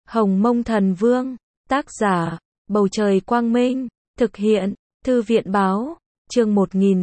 Hồng Mông Thần Vương, tác giả, Bầu Trời Quang Minh, thực hiện, Thư viện Báo, chương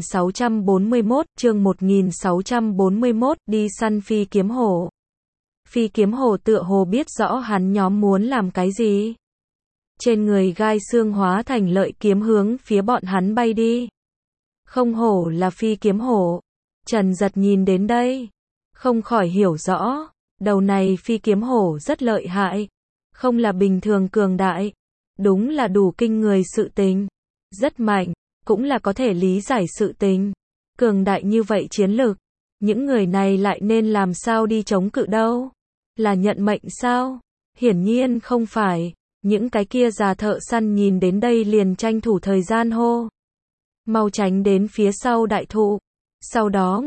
1641, đi săn phi kiếm hổ. Phi kiếm hổ tựa hồ biết rõ hắn nhóm muốn làm cái gì. Trên người gai xương hóa thành lợi kiếm hướng phía bọn hắn bay đi. Không hổ là phi kiếm hổ. Trần Giật nhìn đến đây, không khỏi hiểu rõ, đầu này phi kiếm hổ rất lợi hại, không là bình thường cường đại, đúng là đủ kinh người sự tình, rất mạnh, cũng là có thể lý giải sự tình. Cường đại như vậy chiến lực, những người này lại nên làm sao đi chống cự đâu? Là nhận mệnh sao? Hiển nhiên không phải. Những cái kia già thợ săn nhìn đến đây liền tranh thủ thời gian hô. Mau tránh đến phía sau đại thụ. Sau đó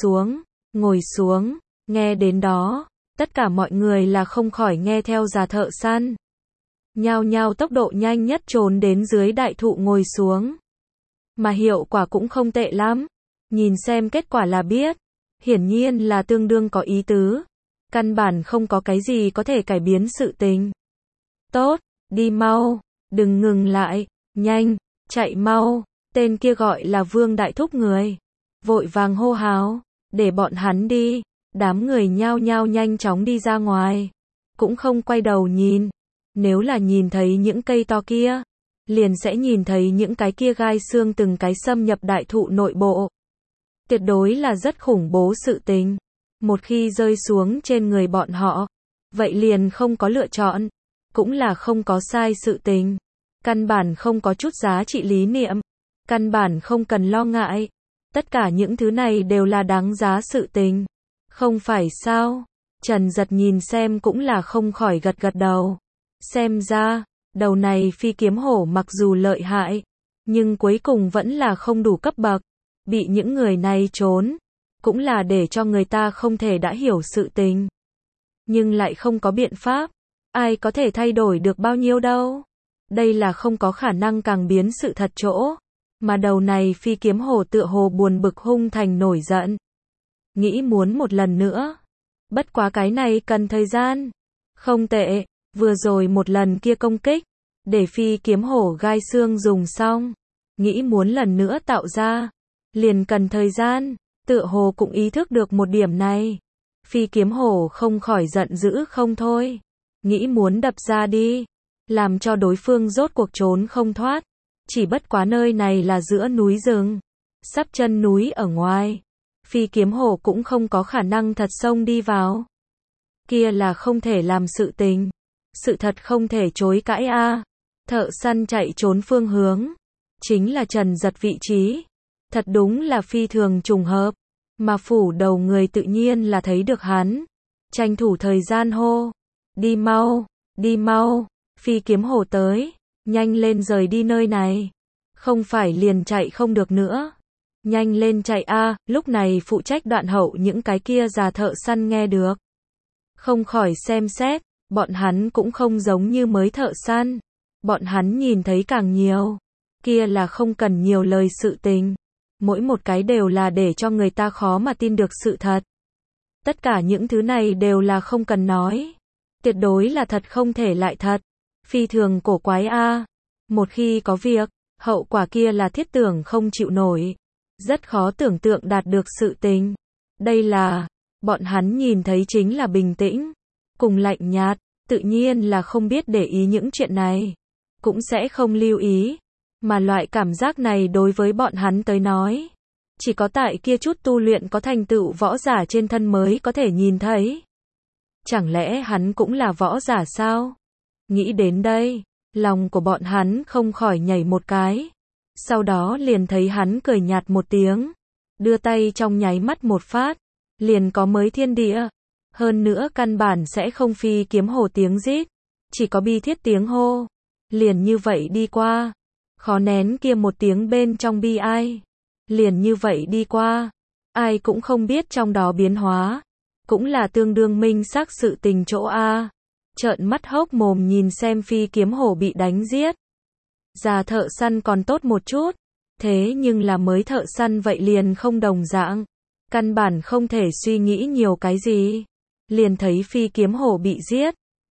ngồi xuống, nghe đến đó, tất cả mọi người là không khỏi nghe theo già thợ săn. Nhao nhao tốc độ nhanh nhất trốn đến dưới đại thụ ngồi xuống. Mà hiệu quả cũng không tệ lắm. Nhìn xem kết quả là biết. Hiển nhiên là tương đương có ý tứ. Căn bản không có cái gì có thể cải biến sự tình. Tốt, đi mau, đừng ngừng lại, nhanh, chạy mau. Tên kia gọi là Vương Đại Thúc người. Vội vàng hô hào, để bọn hắn đi. Đám người nhao nhao nhanh chóng đi ra ngoài. Cũng không quay đầu nhìn. Nếu là nhìn thấy những cây to kia, liền sẽ nhìn thấy những cái kia gai xương từng cái xâm nhập đại thụ nội bộ. Tuyệt đối là rất khủng bố sự tình. Một khi rơi xuống trên người bọn họ, vậy liền không có lựa chọn, cũng là không có sai sự tình. Căn bản không có chút giá trị lý niệm, căn bản không cần lo ngại. Tất cả những thứ này đều là đáng giá sự tình. Không phải sao? Trần Giật nhìn xem cũng là không khỏi gật gật đầu. Xem ra, đầu này phi kiếm hổ mặc dù lợi hại, nhưng cuối cùng vẫn là không đủ cấp bậc. Bị những người này trốn, cũng là để cho người ta không thể đã hiểu sự tình. Nhưng lại không có biện pháp, ai có thể thay đổi được bao nhiêu đâu. Đây là không có khả năng càng biến sự thật chỗ. Mà đầu này phi kiếm hổ tựa hồ buồn bực hung thành nổi giận. Nghĩ muốn một lần nữa. Bất quá cái này cần thời gian. Không tệ, vừa rồi một lần kia công kích, để phi kiếm hổ gai xương dùng xong. Nghĩ muốn lần nữa tạo ra, liền cần thời gian. Tựa hồ cũng ý thức được một điểm này. Phi kiếm hổ không khỏi giận dữ không thôi. Nghĩ muốn đập ra đi. Làm cho đối phương rốt cuộc trốn không thoát. Chỉ bất quá nơi này là giữa núi rừng. Sắp chân núi ở ngoài. Phi kiếm hổ cũng không có khả năng thật xông đi vào. Kia là không thể làm sự tình. Sự thật không thể chối cãi a. Thợ săn chạy trốn phương hướng. Chính là Trần Giật vị trí. Thật đúng là phi thường trùng hợp. Mà phủ đầu người tự nhiên là thấy được hắn. Tranh thủ thời gian hô. Đi mau, đi mau. Phi kiếm hổ tới. Nhanh lên rời đi nơi này. Không phải liền chạy không được nữa. Nhanh lên chạy a. Lúc này phụ trách đoạn hậu những cái kia già thợ săn nghe được. Không khỏi xem xét. Bọn hắn cũng không giống như mới thợ săn. Bọn hắn nhìn thấy càng nhiều. Kia là không cần nhiều lời sự tình. Mỗi một cái đều là để cho người ta khó mà tin được sự thật. Tất cả những thứ này đều là không cần nói. Tuyệt đối là thật không thể lại thật. Phi thường cổ quái a. Một khi có việc, hậu quả kia là thiết tưởng không chịu nổi. Rất khó tưởng tượng đạt được sự tình. Đây là, bọn hắn nhìn thấy chính là bình tĩnh, cùng lạnh nhạt, tự nhiên là không biết để ý những chuyện này. Cũng sẽ không lưu ý. Mà loại cảm giác này đối với bọn hắn tới nói, chỉ có tại kia chút tu luyện có thành tựu võ giả trên thân mới có thể nhìn thấy. Chẳng lẽ hắn cũng là võ giả sao? Nghĩ đến đây, lòng của bọn hắn không khỏi nhảy một cái. Sau đó liền thấy hắn cười nhạt một tiếng, đưa tay trong nháy mắt một phát, liền có mới thiên địa. Hơn nữa căn bản sẽ không phi kiếm hổ tiếng rít, chỉ có bi thiết tiếng hô. Liền như vậy đi qua. Khó nén kia một tiếng bên trong bi ai. Liền như vậy đi qua. Ai cũng không biết trong đó biến hóa. Cũng là tương đương minh xác sự tình chỗ a. Trợn mắt hốc mồm nhìn xem phi kiếm hổ bị đánh giết. Già thợ săn còn tốt một chút. Thế nhưng là mới thợ săn vậy liền không đồng dạng. Căn bản không thể suy nghĩ nhiều cái gì. Liền thấy phi kiếm hổ bị giết.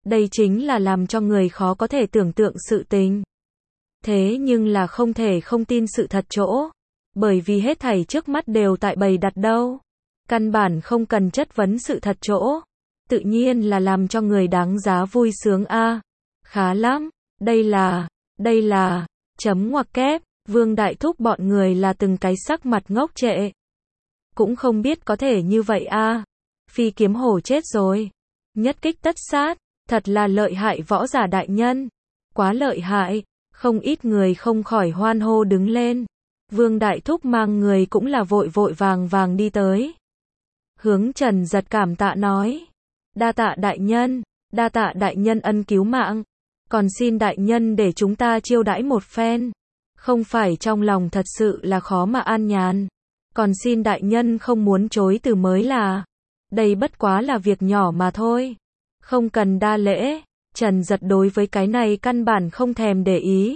Đây chính là làm cho người khó có thể tưởng tượng sự tình. Thế nhưng là không thể không tin sự thật chỗ. Bởi vì hết thảy trước mắt đều tại bày đặt đâu. Căn bản không cần chất vấn sự thật chỗ. Tự nhiên là làm cho người đáng giá vui sướng a. Khá lắm, đây là, chấm ngoặc kép, Vương Đại Thúc bọn người là từng cái sắc mặt ngốc trệ. Cũng không biết có thể như vậy a. Phi kiếm hổ chết rồi. Nhất kích tất sát, thật là lợi hại võ giả đại nhân. Quá lợi hại, không ít người không khỏi hoan hô đứng lên. Vương Đại Thúc mang người cũng là vội vội vàng vàng đi tới. Hướng Trần Giật cảm tạ nói. Đa tạ đại nhân ân cứu mạng. Còn xin đại nhân để chúng ta chiêu đãi một phen. Không phải trong lòng thật sự là khó mà an nhàn. Còn xin đại nhân không muốn chối từ mới là. Đây bất quá là việc nhỏ mà thôi. Không cần đa lễ. Trần Giật đối với cái này căn bản không thèm để ý.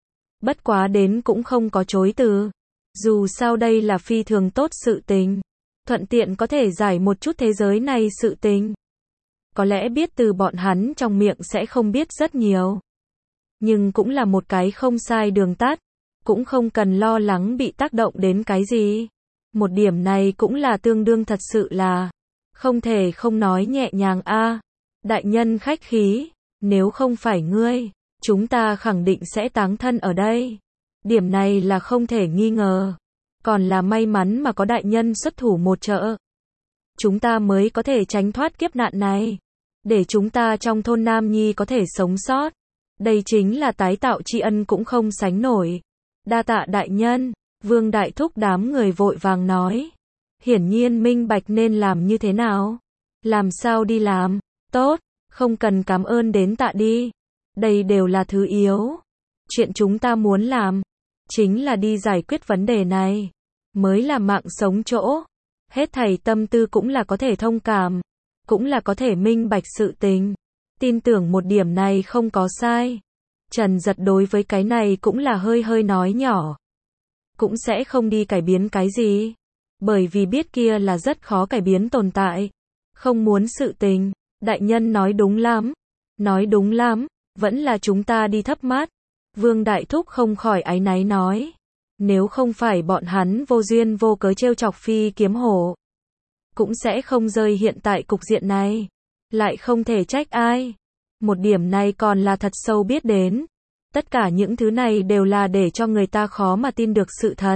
Bất quá đến cũng không có chối từ. Dù sao đây là phi thường tốt sự tình. Thuận tiện có thể giải một chút thế giới này sự tình. Có lẽ biết từ bọn hắn trong miệng sẽ không biết rất nhiều. Nhưng cũng là một cái không sai đường tắt. Cũng không cần lo lắng bị tác động đến cái gì. Một điểm này cũng là tương đương thật sự là. Không thể không nói nhẹ nhàng a. Đại nhân khách khí. Nếu không phải ngươi, chúng ta khẳng định sẽ táng thân ở đây. Điểm này là không thể nghi ngờ. Còn là may mắn mà có đại nhân xuất thủ một trợ. Chúng ta mới có thể tránh thoát kiếp nạn này. Để chúng ta trong thôn Nam Nhi có thể sống sót. Đây chính là tái tạo tri ân cũng không sánh nổi. Đa tạ đại nhân, Vương Đại Thúc đám người vội vàng nói. Hiển nhiên minh bạch nên làm như thế nào. Làm sao đi làm, tốt, không cần cảm ơn đến tạ đi. Đây đều là thứ yếu. Chuyện chúng ta muốn làm, chính là đi giải quyết vấn đề này. Mới là mạng sống chỗ. Hết thảy tâm tư cũng là có thể thông cảm. Cũng là có thể minh bạch sự tình. Tin tưởng một điểm này không có sai. Trần Giật đối với cái này cũng là hơi nói nhỏ. Cũng sẽ không đi cải biến cái gì. Bởi vì biết kia là rất khó cải biến tồn tại. Không muốn sự tình. Đại nhân nói đúng lắm. Nói đúng lắm. Vẫn là chúng ta đi thấp mắt. Vương Đại Thúc không khỏi áy náy nói. Nếu không phải bọn hắn vô duyên vô cớ trêu chọc phi kiếm hổ. Cũng sẽ không rơi hiện tại cục diện này. Lại không thể trách ai. Một điểm này còn là thật sâu biết đến. Tất cả những thứ này đều là để cho người ta khó mà tin được sự thật.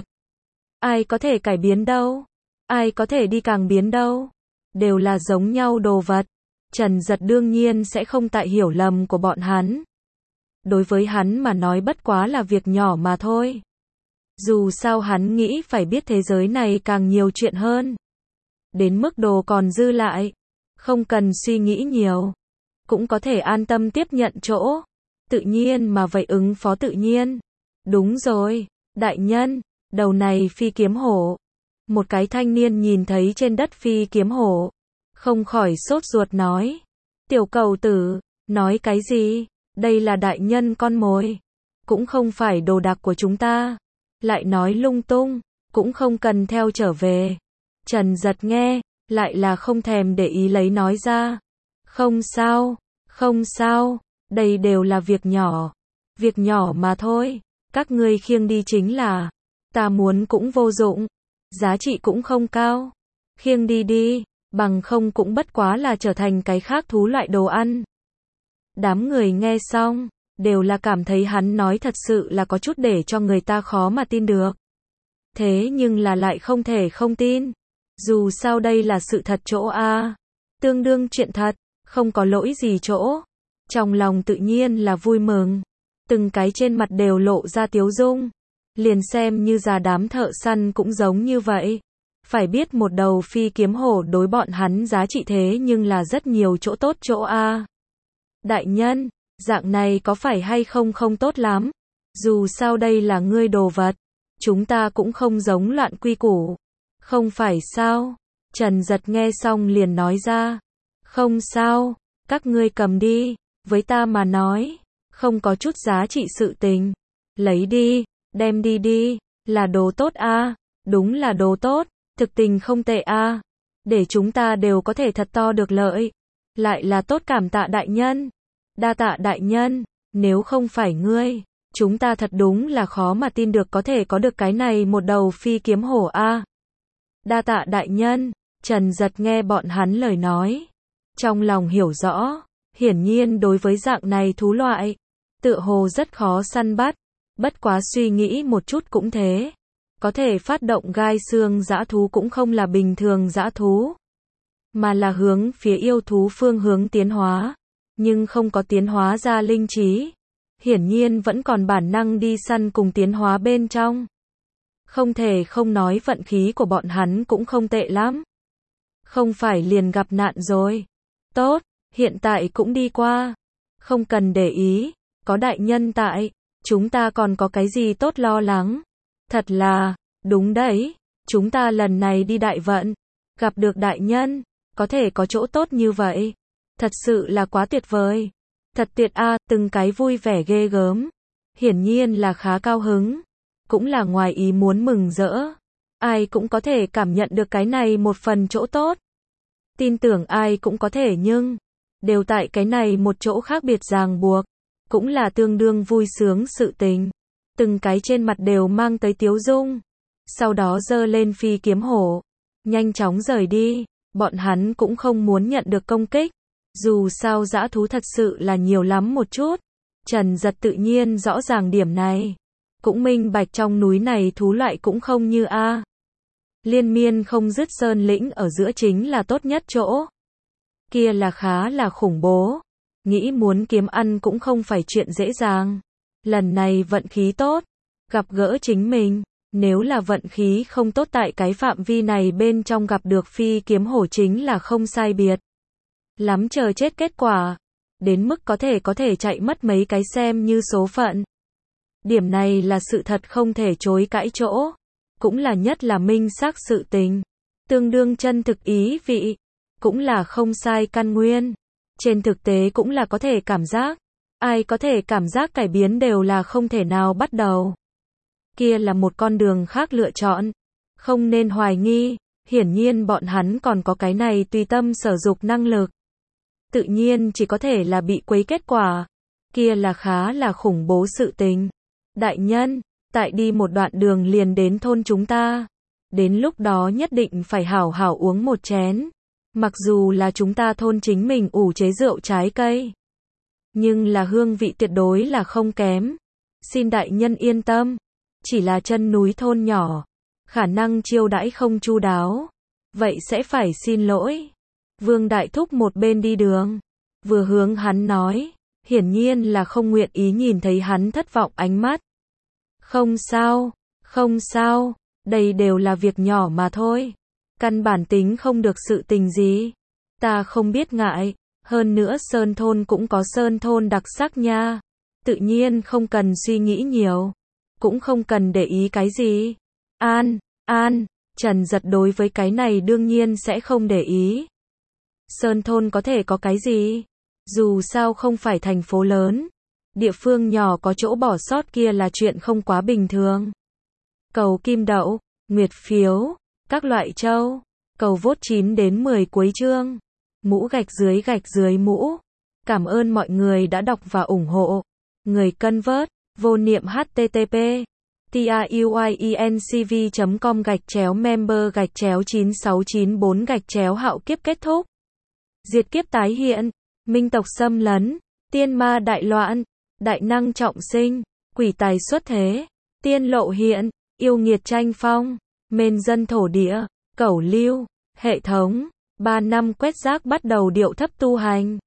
Ai có thể cải biến đâu? Ai có thể đi càng biến đâu? Đều là giống nhau đồ vật. Trần Giật đương nhiên sẽ không tại hiểu lầm của bọn hắn. Đối với hắn mà nói bất quá là việc nhỏ mà thôi. Dù sao hắn nghĩ phải biết thế giới này càng nhiều chuyện hơn. Đến mức đồ còn dư lại. Không cần suy nghĩ nhiều. Cũng có thể an tâm tiếp nhận chỗ. Tự nhiên mà vậy ứng phó tự nhiên. Đúng rồi, đại nhân, đầu này phi kiếm hổ. Một cái thanh niên nhìn thấy trên đất phi kiếm hổ. Không khỏi sốt ruột nói. Tiểu cầu tử, nói cái gì? Đây là đại nhân con mồi. Cũng không phải đồ đạc của chúng ta. Lại nói lung tung, cũng không cần theo trở về. Trần Giật nghe, lại là không thèm để ý lấy nói ra. Không sao, đây đều là việc nhỏ. Việc nhỏ mà thôi, các ngươi khiêng đi chính là. Ta muốn cũng vô dụng, giá trị cũng không cao. Khiêng đi đi, bằng không cũng bất quá là trở thành cái khác thú loại đồ ăn. Đám người nghe xong, đều là cảm thấy hắn nói thật sự là có chút để cho người ta khó mà tin được. Thế nhưng là lại không thể không tin. Dù sao đây là sự thật chỗ a. Tương đương chuyện thật, không có lỗi gì chỗ. Trong lòng tự nhiên là vui mừng. Từng cái trên mặt đều lộ ra tiếu dung. Liền xem như già đám thợ săn cũng giống như vậy. Phải biết một đầu phi kiếm hổ đối bọn hắn giá trị thế nhưng là rất nhiều chỗ tốt chỗ a. Đại nhân, dạng này có phải hay không không tốt lắm. Dù sao đây là ngươi đồ vật. Chúng ta cũng không giống loạn quy củ. Không phải sao? Trần Giật nghe xong liền nói ra. Không sao, các ngươi cầm đi. Với ta mà nói, không có chút giá trị sự tình. Lấy đi, đem đi đi, là đồ tốt a. Đúng là đồ tốt, thực tình không tệ a. Để chúng ta đều có thể thật to được lợi. Lại là tốt cảm tạ đại nhân. Đa tạ đại nhân, nếu không phải ngươi, chúng ta thật đúng là khó mà tin được có thể có được cái này một đầu phi kiếm hổ a. Đa tạ đại nhân, Trần Giật nghe bọn hắn lời nói. Trong lòng hiểu rõ, hiển nhiên đối với dạng này thú loại, tựa hồ rất khó săn bắt, bất quá suy nghĩ một chút cũng thế. Có thể phát động gai xương dã thú cũng không là bình thường dã thú, mà là hướng phía yêu thú phương hướng tiến hóa, nhưng không có tiến hóa ra linh trí. Hiển nhiên vẫn còn bản năng đi săn cùng tiến hóa bên trong. Không thể không nói vận khí của bọn hắn cũng không tệ lắm. Không phải liền gặp nạn rồi. Tốt, hiện tại cũng đi qua. Không cần để ý, có đại nhân tại, chúng ta còn có cái gì tốt lo lắng. Thật là, đúng đấy, chúng ta lần này đi đại vận, gặp được đại nhân, có thể có chỗ tốt như vậy. Thật sự là quá tuyệt vời. Thật tuyệt a, từng cái vui vẻ ghê gớm. Hiển nhiên là khá cao hứng, cũng là ngoài ý muốn mừng rỡ. Ai cũng có thể cảm nhận được cái này một phần chỗ tốt. Tin tưởng ai cũng có thể nhưng, đều tại cái này một chỗ khác biệt ràng buộc, cũng là tương đương vui sướng sự tình. Từng cái trên mặt đều mang tới tiếu dung. Sau đó giơ lên phi kiếm hổ, nhanh chóng rời đi, bọn hắn cũng không muốn nhận được công kích. Dù sao dã thú thật sự là nhiều lắm một chút. Trần Giật tự nhiên rõ ràng điểm này. Cũng minh bạch trong núi này thú loại cũng không như A. Liên miên không dứt sơn lĩnh ở giữa chính là tốt nhất chỗ. Kia là khá là khủng bố. Nghĩ muốn kiếm ăn cũng không phải chuyện dễ dàng. Lần này vận khí tốt, gặp gỡ chính mình. Nếu là vận khí không tốt tại cái phạm vi này bên trong gặp được phi kiếm hổ chính là không sai biệt lắm chờ chết kết quả. Đến mức có thể chạy mất mấy cái xem như số phận. Điểm này là sự thật không thể chối cãi chỗ. Cũng là nhất là minh xác sự tình. Tương đương chân thực ý vị. Cũng là không sai căn nguyên. Trên thực tế cũng là có thể cảm giác. Ai có thể cảm giác cải biến đều là không thể nào bắt đầu. Kia là một con đường khác lựa chọn. Không nên hoài nghi. Hiển nhiên bọn hắn còn có cái này tùy tâm sở dục năng lực. Tự nhiên chỉ có thể là bị quấy kết quả. Kia là khá là khủng bố sự tình. Đại nhân, tại đi một đoạn đường liền đến thôn chúng ta. Đến lúc đó nhất định phải hảo hảo uống một chén. Mặc dù là chúng ta thôn chính mình ủ chế rượu trái cây, nhưng là hương vị tuyệt đối là không kém. Xin đại nhân yên tâm. Chỉ là chân núi thôn nhỏ, khả năng chiêu đãi không chu đáo. Vậy sẽ phải xin lỗi. Vương Đại Thúc một bên đi đường, vừa hướng hắn nói, hiển nhiên là không nguyện ý nhìn thấy hắn thất vọng ánh mắt. Không sao, không sao, đây đều là việc nhỏ mà thôi. Căn bản tính không được sự tình gì. Ta không biết ngại, hơn nữa Sơn Thôn cũng có Sơn Thôn đặc sắc nha. Tự nhiên không cần suy nghĩ nhiều, cũng không cần để ý cái gì. An, Trần Giật đối với cái này đương nhiên sẽ không để ý. Sơn Thôn có thể có cái gì? Dù sao không phải thành phố lớn. Địa phương nhỏ có chỗ bỏ sót kia là chuyện không quá bình thường. Cầu kim đậu, nguyệt phiếu, các loại châu. Cầu vote 9 đến 10 cuối chương. Mũ gạch dưới mũ. Cảm ơn mọi người đã đọc và ủng hộ. Người cân vớt, vô niệm http tiuyencv.com/member/9694/hạo kiếp kết thúc. Diệt kiếp tái hiện, minh tộc xâm lấn, tiên ma đại loạn, đại năng trọng sinh, quỷ tài xuất thế, tiên lộ hiện, yêu nghiệt tranh phong, mên dân thổ địa, cẩu lưu, hệ thống, 3 năm quét rác bắt đầu điệu thấp tu hành.